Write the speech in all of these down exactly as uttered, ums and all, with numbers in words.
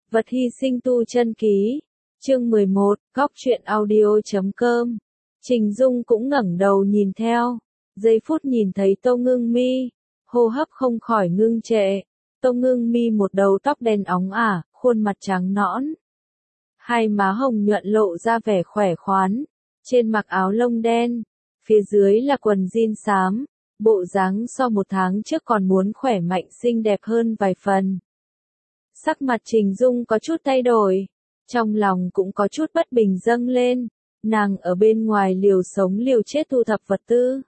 Vật hy sinh tu chân ký. Chương mười một, góc truyện audio.com. Trình Dung cũng ngẩng đầu nhìn theo. Giây phút nhìn thấy Tô Ngưng Mi, hô hấp không khỏi ngưng trệ. Tô Ngưng Mi một đầu tóc đen óng ả, khuôn mặt trắng nõn. Hai má hồng nhuận lộ ra vẻ khỏe khoắn. Trên mặc áo lông đen, phía dưới là quần jean xám. Bộ dáng so một tháng trước còn muốn khỏe mạnh xinh đẹp hơn vài phần. Sắc mặt Trình Dung có chút thay đổi, trong lòng cũng có chút bất bình dâng lên, nàng ở bên ngoài liều sống liều chết thu thập vật tư.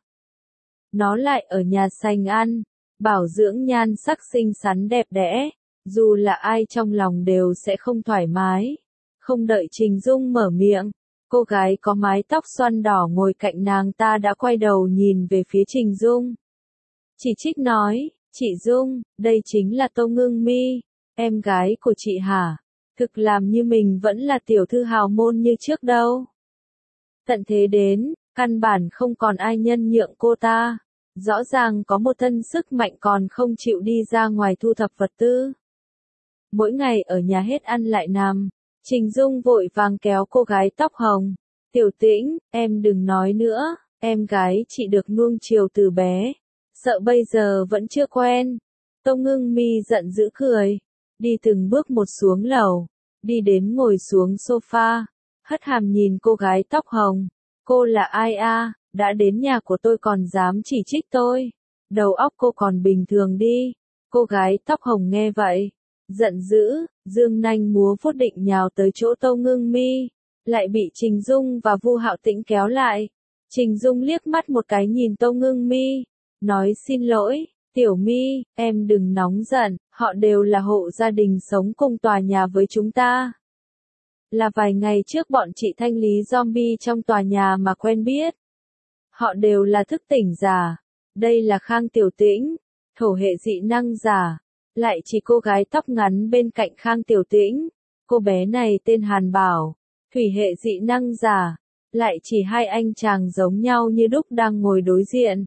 Nó lại ở nhà sành ăn, bảo dưỡng nhan sắc xinh xắn đẹp đẽ, dù là ai trong lòng đều sẽ không thoải mái. Không đợi Trình Dung mở miệng, cô gái có mái tóc xoăn đỏ ngồi cạnh nàng ta đã quay đầu nhìn về phía Trình Dung. Chỉ trích nói, chị Dung, đây chính là Tô Ngưng Mi, em gái của chị hả? Thực làm như mình vẫn là tiểu thư hào môn như trước đâu. Tận thế đến, căn bản không còn ai nhân nhượng cô ta. Rõ ràng có một thân sức mạnh còn không chịu đi ra ngoài thu thập vật tư. Mỗi ngày ở nhà hết ăn lại nằm, Trình Dung vội vàng kéo cô gái tóc hồng. Tiểu Tĩnh, em đừng nói nữa, em gái chị được nuông chiều từ bé. Sợ bây giờ vẫn chưa quen. Tô Ngưng Mi giận dữ cười. Đi từng bước một xuống lầu. Đi đến ngồi xuống sofa. Hất hàm nhìn cô gái tóc hồng. Cô là ai a? Đã đến nhà của tôi còn dám chỉ trích tôi. Đầu óc cô còn bình thường đi. Cô gái tóc hồng nghe vậy. Giận dữ, dương nanh múa vuốt định nhào tới chỗ Tô Ngưng Mi. Lại bị Trình Dung và Vu Hạo Tĩnh kéo lại. Trình Dung liếc mắt một cái nhìn Tô Ngưng Mi. Nói xin lỗi, Tiểu Mi, em đừng nóng giận, họ đều là hộ gia đình sống cùng tòa nhà với chúng ta. Là vài ngày trước bọn chị thanh lý zombie trong tòa nhà mà quen biết. Họ đều là thức tỉnh giả. Đây là Khang Tiểu Tĩnh, thổ hệ dị năng giả. Lại chỉ cô gái tóc ngắn bên cạnh Khang Tiểu Tĩnh. Cô bé này tên Hàn Bảo, thủy hệ dị năng giả. Lại chỉ hai anh chàng giống nhau như đúc đang ngồi đối diện.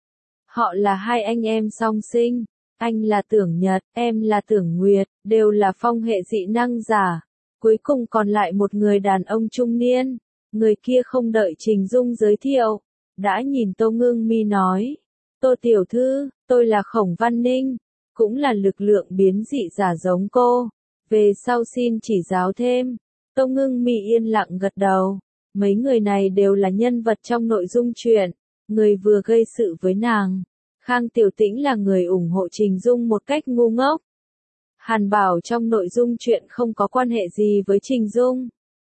Họ là hai anh em song sinh, anh là Tưởng Nhật, em là Tưởng Nguyệt, đều là phong hệ dị năng giả. Cuối cùng còn lại một người đàn ông trung niên, người kia không đợi Trình Dung giới thiệu, đã nhìn Tô Ngưng Mi nói, Tô Tiểu Thư, tôi là Khổng Văn Ninh, cũng là lực lượng biến dị giả giống cô, về sau xin chỉ giáo thêm. Tô Ngưng Mi yên lặng gật đầu, mấy người này đều là nhân vật trong nội dung truyện. Người vừa gây sự với nàng. Khang Tiểu Tĩnh là người ủng hộ Trình Dung một cách ngu ngốc. Hàn Bảo trong nội dung chuyện không có quan hệ gì với Trình Dung.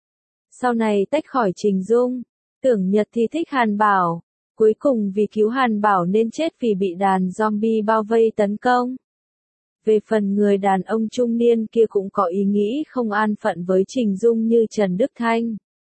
Sau này tách khỏi Trình Dung, Tưởng Nhật thì thích Hàn Bảo. Cuối cùng vì cứu Hàn Bảo nên chết vì bị đàn zombie bao vây tấn công. Về phần người đàn ông trung niên kia cũng có ý nghĩ không an phận với Trình Dung như Trần Đức Thanh.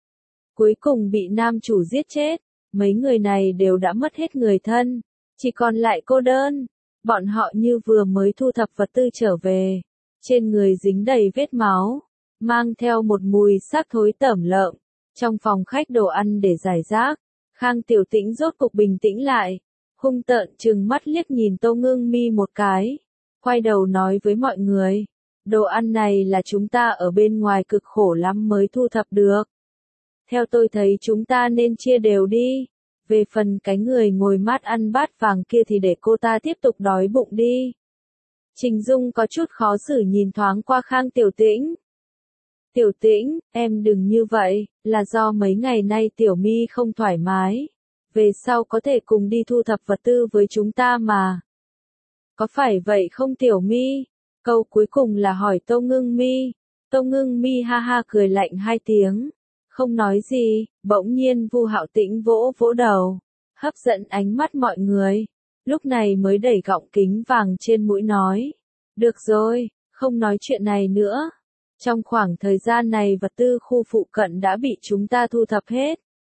Cuối cùng bị nam chủ giết chết. Mấy người này đều đã mất hết người thân, chỉ còn lại cô đơn. Bọn họ như vừa mới thu thập vật tư trở về, trên người dính đầy vết máu, mang theo một mùi xác thối tởm lợm. Trong phòng khách đồ ăn để giải rác, Khang Tiểu Tĩnh rốt cục bình tĩnh lại, hung tợn trừng mắt liếc nhìn Tô Ngưng Mi một cái, quay đầu nói với mọi người, đồ ăn này là chúng ta ở bên ngoài cực khổ lắm mới thu thập được. Theo tôi thấy chúng ta nên chia đều đi. Về phần cái người ngồi mát ăn bát vàng kia thì để cô ta tiếp tục đói bụng đi. Trình Dung có chút khó xử nhìn thoáng qua Khang Tiểu Tĩnh. Tiểu Tĩnh, em đừng như vậy, là do mấy ngày nay Tiểu Mi không thoải mái. Về sau có thể cùng đi thu thập vật tư với chúng ta mà. Có phải vậy không Tiểu Mi? Câu cuối cùng là hỏi Tô Ngưng Mi. Tô Ngưng Mi ha ha cười lạnh hai tiếng. Không nói gì, bỗng nhiên Vu Hạo Tĩnh vỗ vỗ đầu, hấp dẫn ánh mắt mọi người, lúc này mới đẩy gọng kính vàng trên mũi nói, được rồi, không nói chuyện này nữa, trong khoảng thời gian này vật tư khu phụ cận đã bị chúng ta thu thập hết.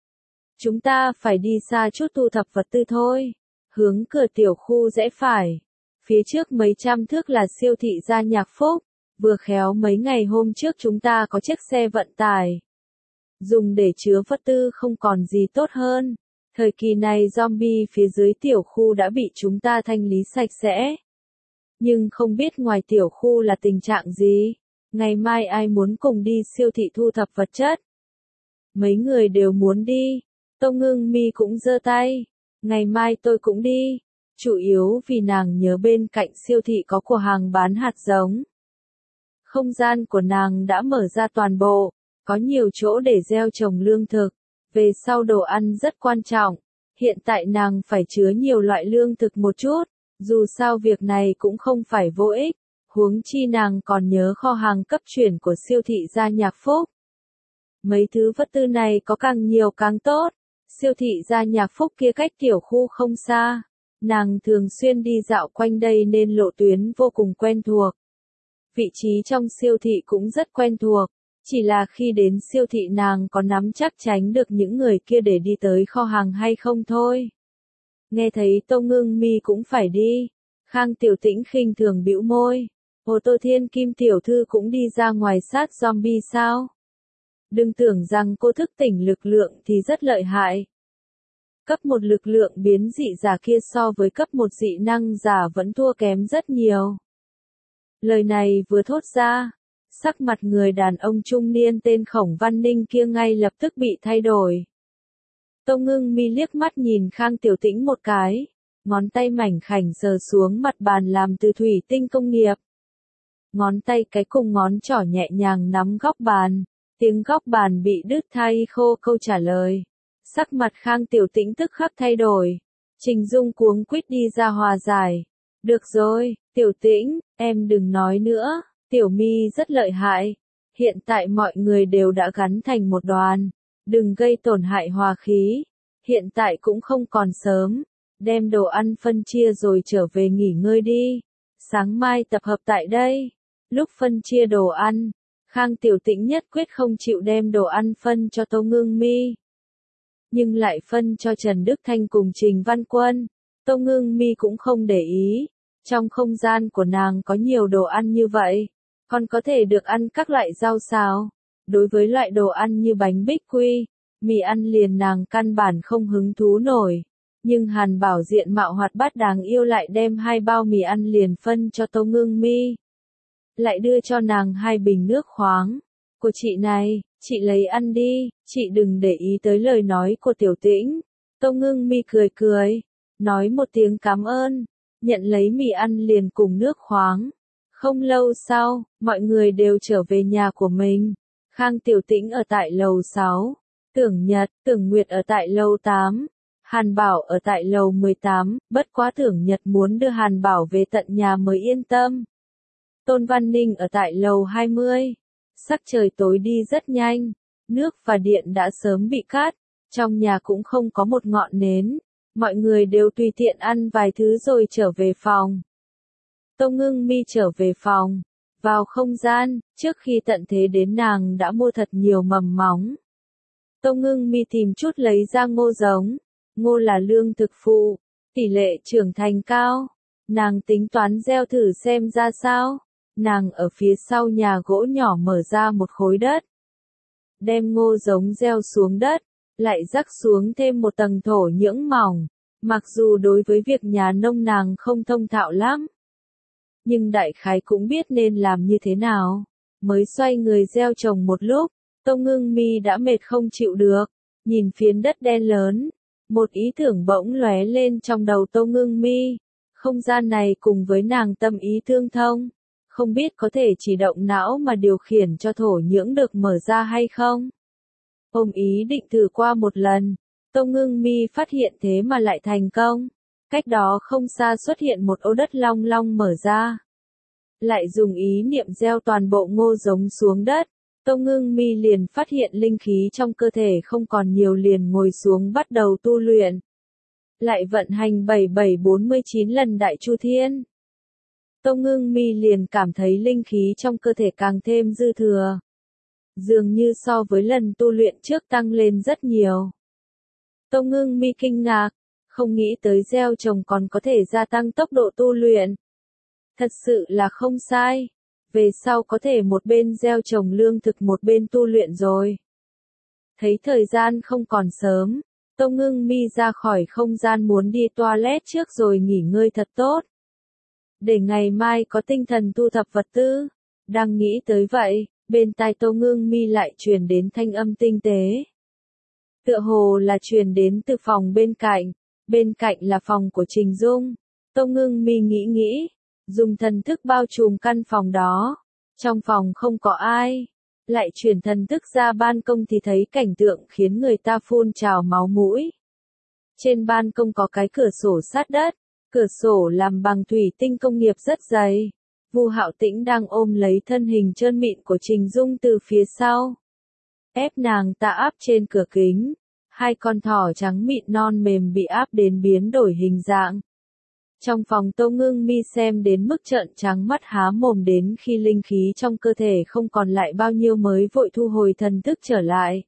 Chúng ta phải đi xa chút thu thập vật tư thôi, hướng cửa tiểu khu rẽ phải, phía trước mấy trăm thước là siêu thị Gia Nhạc Phúc, vừa khéo mấy ngày hôm trước chúng ta có chiếc xe vận tải. Dùng để chứa vật tư không còn gì tốt hơn. Thời kỳ này zombie phía dưới tiểu khu đã bị chúng ta thanh lý sạch sẽ. Nhưng không biết ngoài tiểu khu là tình trạng gì. Ngày mai ai muốn cùng đi siêu thị thu thập vật chất? Mấy người đều muốn đi. Tô Ngưng Mi cũng giơ tay. Ngày mai tôi cũng đi. Chủ yếu vì nàng nhớ bên cạnh siêu thị có cửa hàng bán hạt giống. Không gian của nàng đã mở ra toàn bộ, có nhiều chỗ để gieo trồng lương thực. Về sau đồ ăn rất quan trọng. Hiện tại nàng phải chứa nhiều loại lương thực một chút. Dù sao việc này cũng không phải vô ích. Huống chi nàng còn nhớ kho hàng cấp chuyển của siêu thị Gia Nhạc Phúc. Mấy thứ vật tư này có càng nhiều càng tốt. Siêu thị Gia Nhạc Phúc kia cách tiểu khu không xa. Nàng thường xuyên đi dạo quanh đây nên lộ tuyến vô cùng quen thuộc. Vị trí trong siêu thị cũng rất quen thuộc. Chỉ là khi đến siêu thị nàng có nắm chắc tránh được những người kia để đi tới kho hàng hay không thôi. Nghe thấy Tô Ngưng Mi cũng phải đi. Khang Tiểu Tĩnh khinh thường bĩu môi. Ồ, Tô Thiên Kim tiểu thư cũng đi ra ngoài sát zombie sao? Đừng tưởng rằng cô thức tỉnh lực lượng thì rất lợi hại. Cấp một lực lượng biến dị giả kia so với cấp một dị năng giả vẫn thua kém rất nhiều. Lời này vừa thốt ra, sắc mặt người đàn ông trung niên tên Khổng Văn Ninh kia ngay lập tức bị thay đổi. Tô Ngưng Mi liếc mắt nhìn Khang Tiểu Tĩnh một cái, ngón tay mảnh khảnh sờ xuống mặt bàn làm từ thủy tinh công nghiệp. Ngón tay cái cùng ngón trỏ nhẹ nhàng nắm góc bàn, tiếng góc bàn bị đứt thay khô câu trả lời. Sắc mặt Khang Tiểu Tĩnh tức khắc thay đổi. Trình Dung cuống quýt đi ra hòa giải. Được rồi, Tiểu Tĩnh, em đừng nói nữa, Tiểu Mi rất lợi hại. Hiện tại mọi người đều đã gắn thành một đoàn. Đừng gây tổn hại hòa khí. Hiện tại cũng không còn sớm. Đem đồ ăn phân chia rồi trở về nghỉ ngơi đi. Sáng mai tập hợp tại đây. Lúc phân chia đồ ăn, Khang Tiểu Tĩnh nhất quyết không chịu đem đồ ăn phân cho Tô Ngưng Mi. Nhưng lại phân cho Trần Đức Thanh cùng Trình Văn Quân. Tô Ngưng Mi cũng không để ý. Trong không gian của nàng có nhiều đồ ăn như vậy. Còn có thể được ăn các loại rau xào. Đối với loại đồ ăn như bánh bích quy, mì ăn liền nàng căn bản không hứng thú nổi. Nhưng Hàn Bảo diện mạo hoạt bát đáng yêu lại đem hai bao mì ăn liền phân cho Tô Ngưng Mi. Lại đưa cho nàng hai bình nước khoáng. Của chị này, chị lấy ăn đi, chị đừng để ý tới lời nói của Tiểu Tĩnh. Tô Ngưng Mi cười cười, nói một tiếng cảm ơn, nhận lấy mì ăn liền cùng nước khoáng. Không lâu sau, mọi người đều trở về nhà của mình. Khang Tiểu Tĩnh ở tại lầu sáu, Tưởng Nhật, Tưởng Nguyệt ở tại lầu tám, Hàn Bảo ở tại lầu mười tám, bất quá Tưởng Nhật muốn đưa Hàn Bảo về tận nhà mới yên tâm. Tôn Văn Ninh ở tại lầu hai mươi. Sắc trời tối đi rất nhanh, nước và điện đã sớm bị cắt, trong nhà cũng không có một ngọn nến, mọi người đều tùy tiện ăn vài thứ rồi trở về phòng. Tô Ngưng Mi trở về phòng, vào không gian, trước khi tận thế đến nàng đã mua thật nhiều mầm móng. Tô Ngưng Mi tìm chút lấy ra ngô giống, ngô là lương thực phụ, tỷ lệ trưởng thành cao, nàng tính toán gieo thử xem ra sao. Nàng ở phía sau nhà gỗ nhỏ mở ra một khối đất. Đem ngô giống gieo xuống đất, lại rắc xuống thêm một tầng thổ nhưỡng mỏng. Mặc dù đối với việc nhà nông nàng không thông thạo lắm. Nhưng đại khái cũng biết nên làm như thế nào. Mới xoay người gieo trồng một lúc, Tô Ngưng Mi đã mệt không chịu được. Nhìn phiến đất đen lớn, một ý tưởng bỗng lóe lên trong đầu Tô Ngưng Mi. Không gian này cùng với nàng tâm ý tương thông. Không biết có thể chỉ động não mà điều khiển cho thổ nhưỡng được mở ra hay không? Ôm ý định thử qua một lần, Tô Ngưng Mi phát hiện thế mà lại thành công. Cách đó không xa xuất hiện một ô đất long long mở ra. Lại dùng ý niệm gieo toàn bộ ngô giống xuống đất, Tô Ngưng Mi liền phát hiện linh khí trong cơ thể không còn nhiều liền ngồi xuống bắt đầu tu luyện. Lại vận hành bảy bảy bốn mươi chín lần Đại Chu Thiên. Tô Ngưng Mi liền cảm thấy linh khí trong cơ thể càng thêm dư thừa. Dường như so với lần tu luyện trước tăng lên rất nhiều. Tô Ngưng Mi kinh ngạc, không nghĩ tới gieo trồng còn có thể gia tăng tốc độ tu luyện. Thật sự là không sai. Về sau có thể một bên gieo trồng lương thực một bên tu luyện rồi. Thấy thời gian không còn sớm, Tô Ngưng Mi ra khỏi không gian muốn đi toilet trước rồi nghỉ ngơi thật tốt. Để ngày mai có tinh thần thu thập vật tư. Đang nghĩ tới vậy, bên tai Tô Ngưng Mi lại truyền đến thanh âm tinh tế. Tựa hồ là truyền đến từ phòng bên cạnh, bên cạnh là phòng của Trình Dung. Tô Ngưng Mi nghĩ nghĩ, dùng thần thức bao trùm căn phòng đó. Trong phòng không có ai, lại chuyển thần thức ra ban công thì thấy cảnh tượng khiến người ta phun trào máu mũi. Trên ban công có cái cửa sổ sát đất, cửa sổ làm bằng thủy tinh công nghiệp rất dày. Vu Hạo Tĩnh đang ôm lấy thân hình trơn mịn của Trình Dung từ phía sau, ép nàng ta áp trên cửa kính. Hai con thỏ trắng mịn non mềm bị áp đến biến đổi hình dạng. Trong phòng Tô Ngưng Mi xem đến mức trợn trắng mắt há mồm, đến khi linh khí trong cơ thể không còn lại bao nhiêu mới vội thu hồi thần thức trở lại.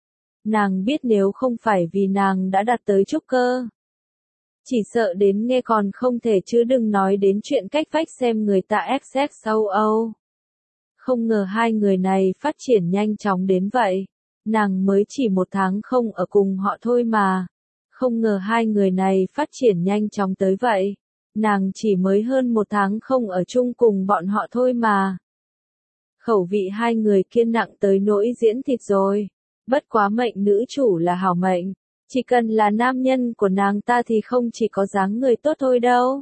Nàng biết nếu không phải vì nàng đã đạt tới trúc cơ, chỉ sợ đến nghe còn không thể, chứ đừng nói đến chuyện cách vách xem người ta ép xét sâu Âu. Không ngờ hai người này phát triển nhanh chóng đến vậy. Nàng mới chỉ một tháng không ở cùng họ thôi mà. Không ngờ hai người này phát triển nhanh chóng tới vậy. Nàng chỉ mới hơn một tháng không ở chung cùng bọn họ thôi mà. Khẩu vị hai người kia nặng tới nỗi diễn thịt rồi. Bất quá mệnh nữ chủ là hảo mệnh. Chỉ cần là nam nhân của nàng ta thì không chỉ có dáng người tốt thôi đâu.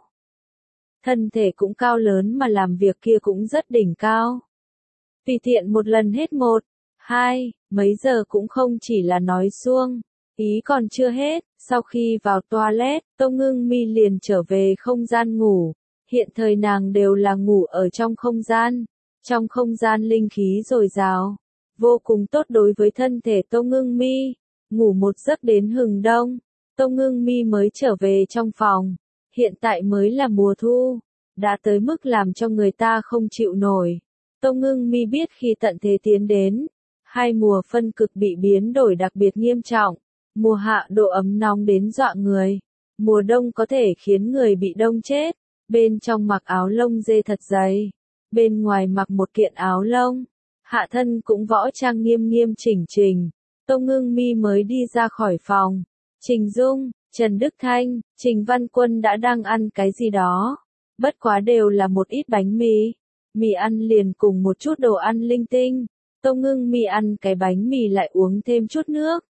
Thân thể cũng cao lớn mà làm việc kia cũng rất đỉnh cao. Tùy tiện một lần hết một, hai, mấy giờ cũng không chỉ là nói suông. Ý còn chưa hết, sau khi vào toilet, Tô Ngưng Mi liền trở về không gian ngủ. Hiện thời nàng đều là ngủ ở trong không gian. Trong không gian linh khí dồi dào, vô cùng tốt đối với thân thể Tô Ngưng Mi. Ngủ một giấc đến hừng đông, Tô Ngưng Mi mới trở về trong phòng. Hiện tại mới là mùa thu, đã tới mức làm cho người ta không chịu nổi. Tô Ngưng Mi biết khi tận thế tiến đến, hai mùa phân cực bị biến đổi đặc biệt nghiêm trọng. Mùa hạ độ ấm nóng đến dọa người, mùa đông có thể khiến người bị đông chết. Bên trong mặc áo lông dê thật dày, bên ngoài mặc một kiện áo lông, hạ thân cũng võ trang nghiêm nghiêm chỉnh chỉnh. Tô Ngưng Mi mới đi ra khỏi phòng. Trình Dung, Trần Đức Thanh, Trình Văn Quân đã đang ăn cái gì đó. Bất quá đều là một ít bánh mì. Mì ăn liền cùng một chút đồ ăn linh tinh. Tô Ngưng Mi ăn cái bánh mì lại uống thêm chút nước.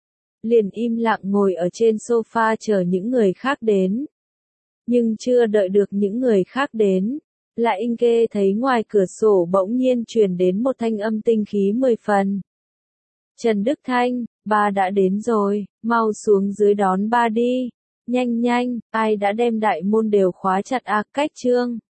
Liền im lặng ngồi ở trên sofa chờ những người khác đến. Nhưng chưa đợi được những người khác đến, lại nghe thấy ngoài cửa sổ bỗng nhiên truyền đến một thanh âm tinh khí mười phần. Trần Đức Thanh, ba đã đến rồi, mau xuống dưới đón ba đi. Nhanh nhanh, ai đã đem đại môn đều khóa chặt à, cách trương.